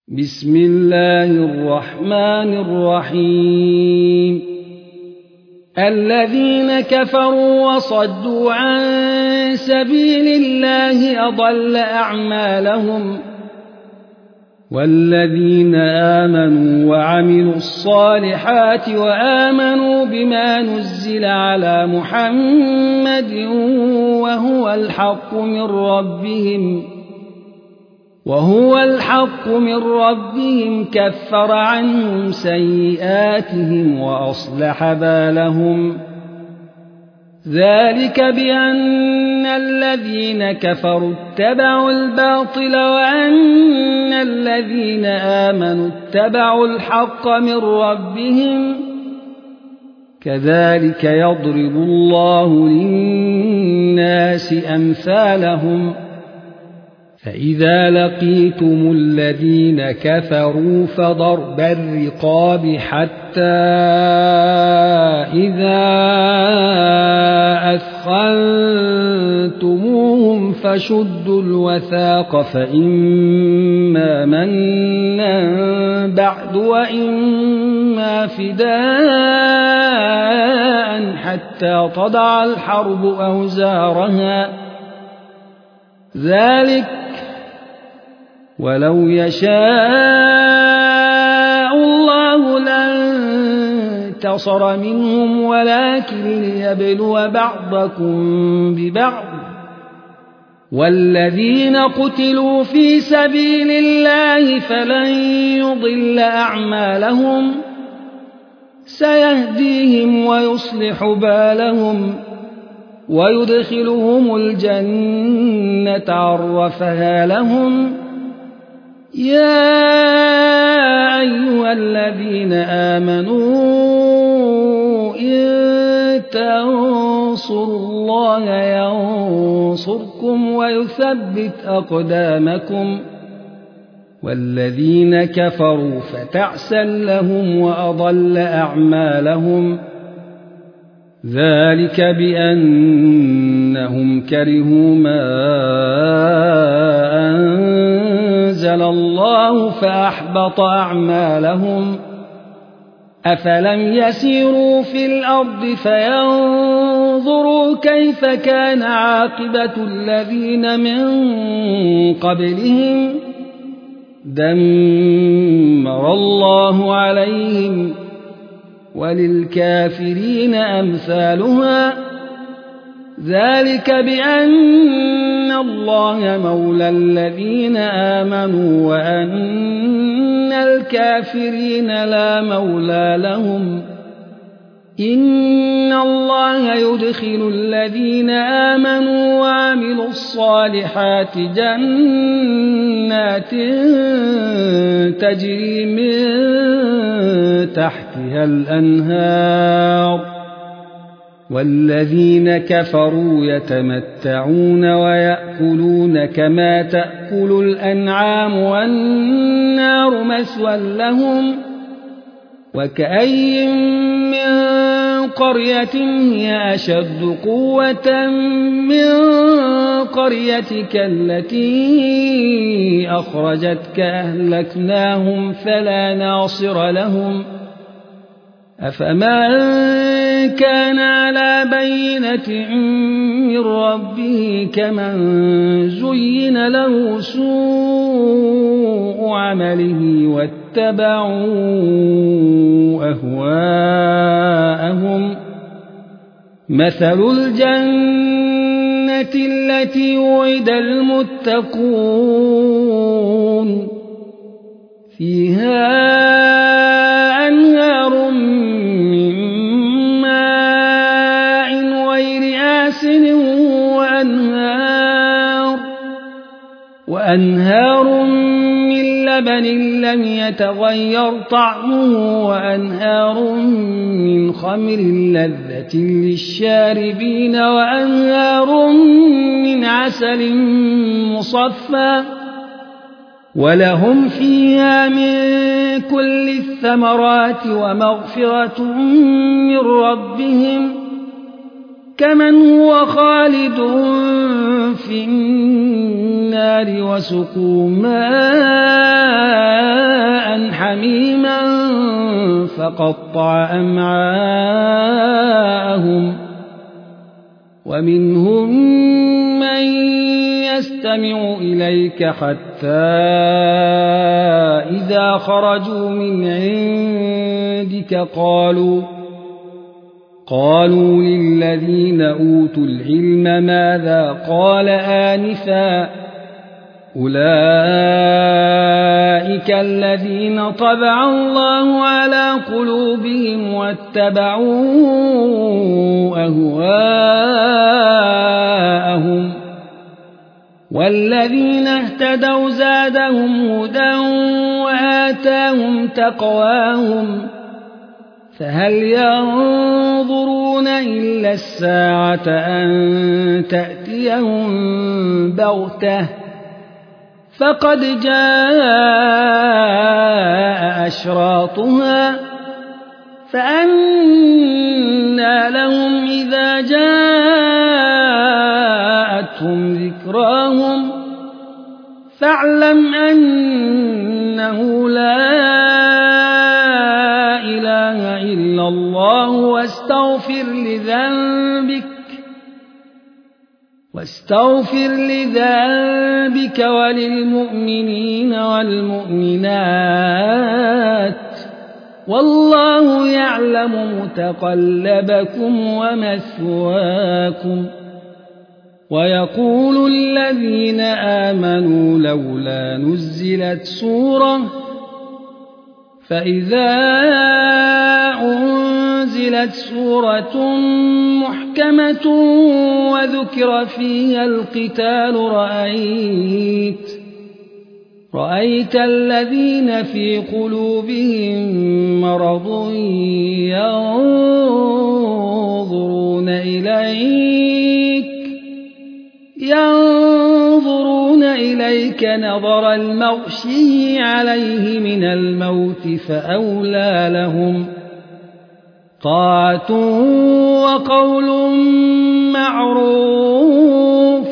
بسم الله الرحمن الرحيم الذين كفروا وصدوا عن سبيل الله أضل أعمالهم والذين آمنوا وعملوا الصالحات وآمنوا بما نزل على محمد وهو الحق من ربهم كفر عنهم سيئاتهم وأصلح بالهم ذلك بأن الذين كفروا اتبعوا الباطل وأن الذين آمنوا اتبعوا الحق من ربهم كذلك يضرب الله للناس أمثالهم فإذا لقيتم الذين كفروا فضرب الرقاب حتى إذا أثخنتموهم فشدوا الوثاق فإما منا بعد وإما فداء حتى تضع الحرب أوزارها ذلك ولو يشاء الله لانتصر منهم ولكن ليبلو بعضكم ببعض والذين قتلوا في سبيل الله فلن يضل أعمالهم سيهديهم ويصلح بالهم ويدخلهم الجنة عرفها لهم يا أيها الذين آمنوا إن تنصروا الله ينصركم ويثبت أقدامكم والذين كفروا فتعسا لهم وأضل أعمالهم ذلك بأنهم كرهوا ما أنزل الله فأحبط أعمالهم أفلم يسيروا في الأرض فينظروا كيف كان عاقبة الذين من قبلهم دمر الله عليهم وللكافرين أمثالها ذلك بأن الله مولى الذين آمنوا وأن الكافرين لا مولى لهم إن الله يدخل الذين آمنوا وعملوا الصالحات جنات تجري من تحتها الأنهار والذين كفروا يتمتعون ويأكلون كما تأكل الأنعام والنار مثوى لهم وكأي من قرية هي أشد قوة من قريتك التي أخرجتك أهلكناهم فلا ناصر لهم أفمن كان على بينة من ربه كمن زين له سوء عمله واتبعوا أهواءهم مثل الجنة التي وعد المتقون فيها أنهار من ماء غير آسن وأنهار من لبن لم يتغير طعمه وأنهار من خمر لذة للشاربين وأنهار من عسل مصفى ولهم فيها من كل الثمرات ومغفرة من ربهم كمن هو خالد في النار وسقوا ماء فقطع أمعاءهم ومنهم من يستمع إليك حتى إذا خرجوا من عندك قالوا للذين أوتوا العلم ماذا قال آنفا أولئك الذين طبع الله على قلوبهم واتبعوا أهواءهم والذين اهتدوا زادهم هدى وآتاهم تقواهم فهل ينظرون إلا الساعة أن تأتيهم بغتة فقد جاء أشراطها فأنى لهم إذا جاءتهم ذكراهم فاعلم أنه لا إله إلا الله واستغفر لذنبك وللمؤمنين والمؤمنات والله يعلم متقلبكم ومثواكم ويقول الذين آمنوا لولا نزلت سورة فإذا أنزلت سورة محكمة وذكر فيها القتال رأيت الذين في قلوبهم مرض ينظرون إليك نظر المغشي عليه من الموت فأولى لهم طاعة وقول معروف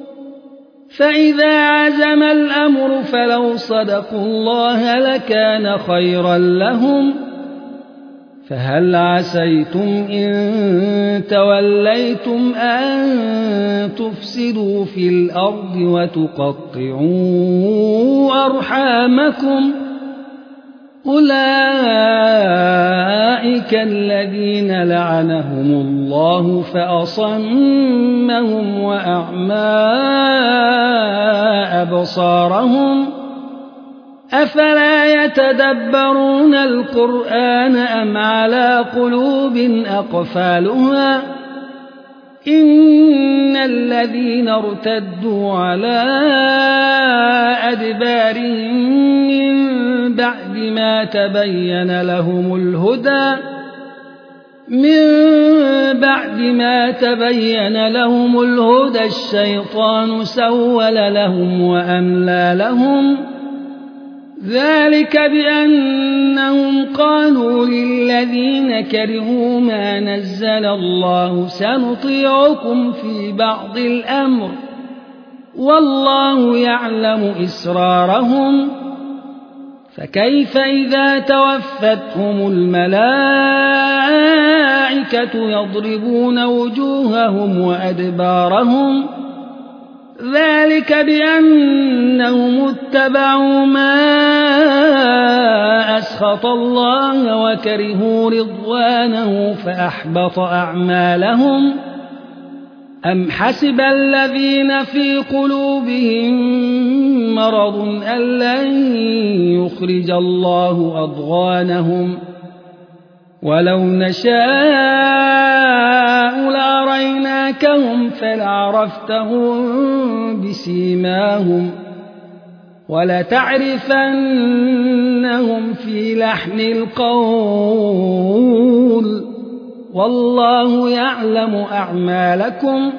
فإذا عزم الأمر فلو صدقوا الله لكان خيرا لهم فهل عسيتم إن توليتم أن تفسدوا في الأرض وتقطعوا أرحامكم أولئك الذين لعنهم الله فأصمهم وأعمى أبصارهم أفلا يتدبرون القرآن أم على قلوب أقفالها إن الذين ارتدوا على أدبارهم من بعد ما تبين لهم الهدى الشيطان سول لهم وأملى لهم ذلك بأنهم قالوا للذين كرهوا ما نزل الله سنطيعكم في بعض الأمر والله يعلم إسرارهم فكيف إذا توفتهم الملائكة يضربون وجوههم وأدبارهم ذلك بأنهم اتبعوا ما أسخط الله وكرهوا رضوانه فأحبط أعمالهم أم حسب الذين في قلوبهم مرض أن لن يخرج الله أضغانهم ولو نشاء لأريناكهم فلعرفتهم بسيماهم ولتعرفنهم في لحن القول والله يعلم أعمالكم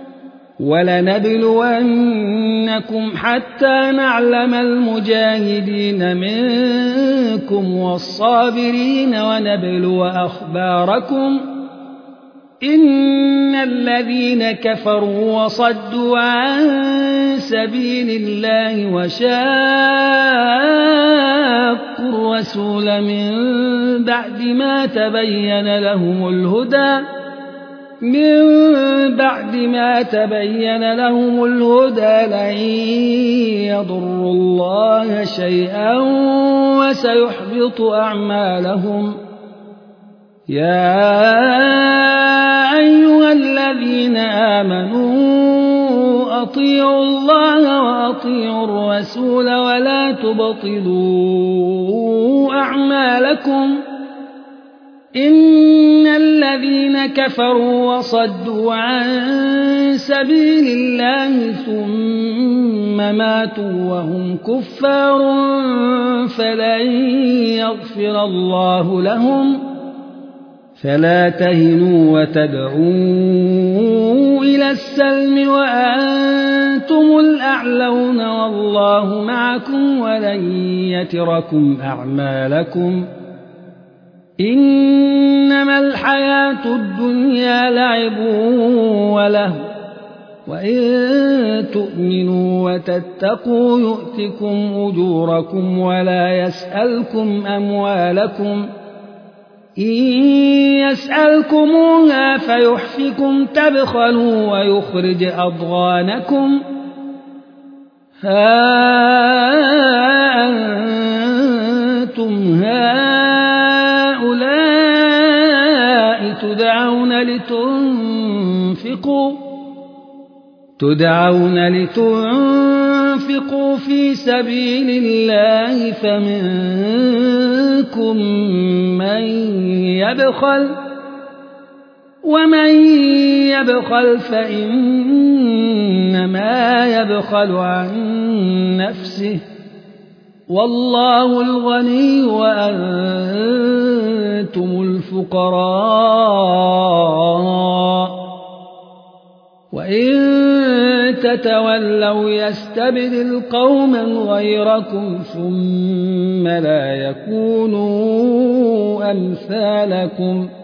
ولنبلونكم حتى نعلم المجاهدين منكم والصابرين ونبلو أخباركم إن الذين كفروا وصدوا عن سبيل الله وشاقوا الرسول من بعد ما تبين لهم الهدى لن يضروا الله شيئا وسيحبط أعمالهم. يا أيها الذين آمنوا أطيعوا الله وأطيعوا الرسول ولا تبطلوا أعمالكم. إن الذين كفروا وصدوا عن سبيل الله ثم ماتوا وهم كفار فلن يغفر الله لهم. فلا تهنوا وتدعوا إلى السلم وأنتم الأعلون والله معكم ولن يتركم أعمالكم. إنما الحياة الدنيا لعب وله وإن تؤمنوا وتتقوا يؤتكم أجوركم ولا يسألكم أموالكم. إن يسألكموها فيحفكم تبخلوا ويخرج أضغانكم. ها أنتم هؤلاء تدعون لتنفقوا في سبيل الله فمنكم من يبخل ومن يبخل فإنما يبخل عن نفسه والله الغني وأنتم الفقراء. وإن تتولوا يستبدل قوما غيركم ثم لا يكونوا أمثالكم.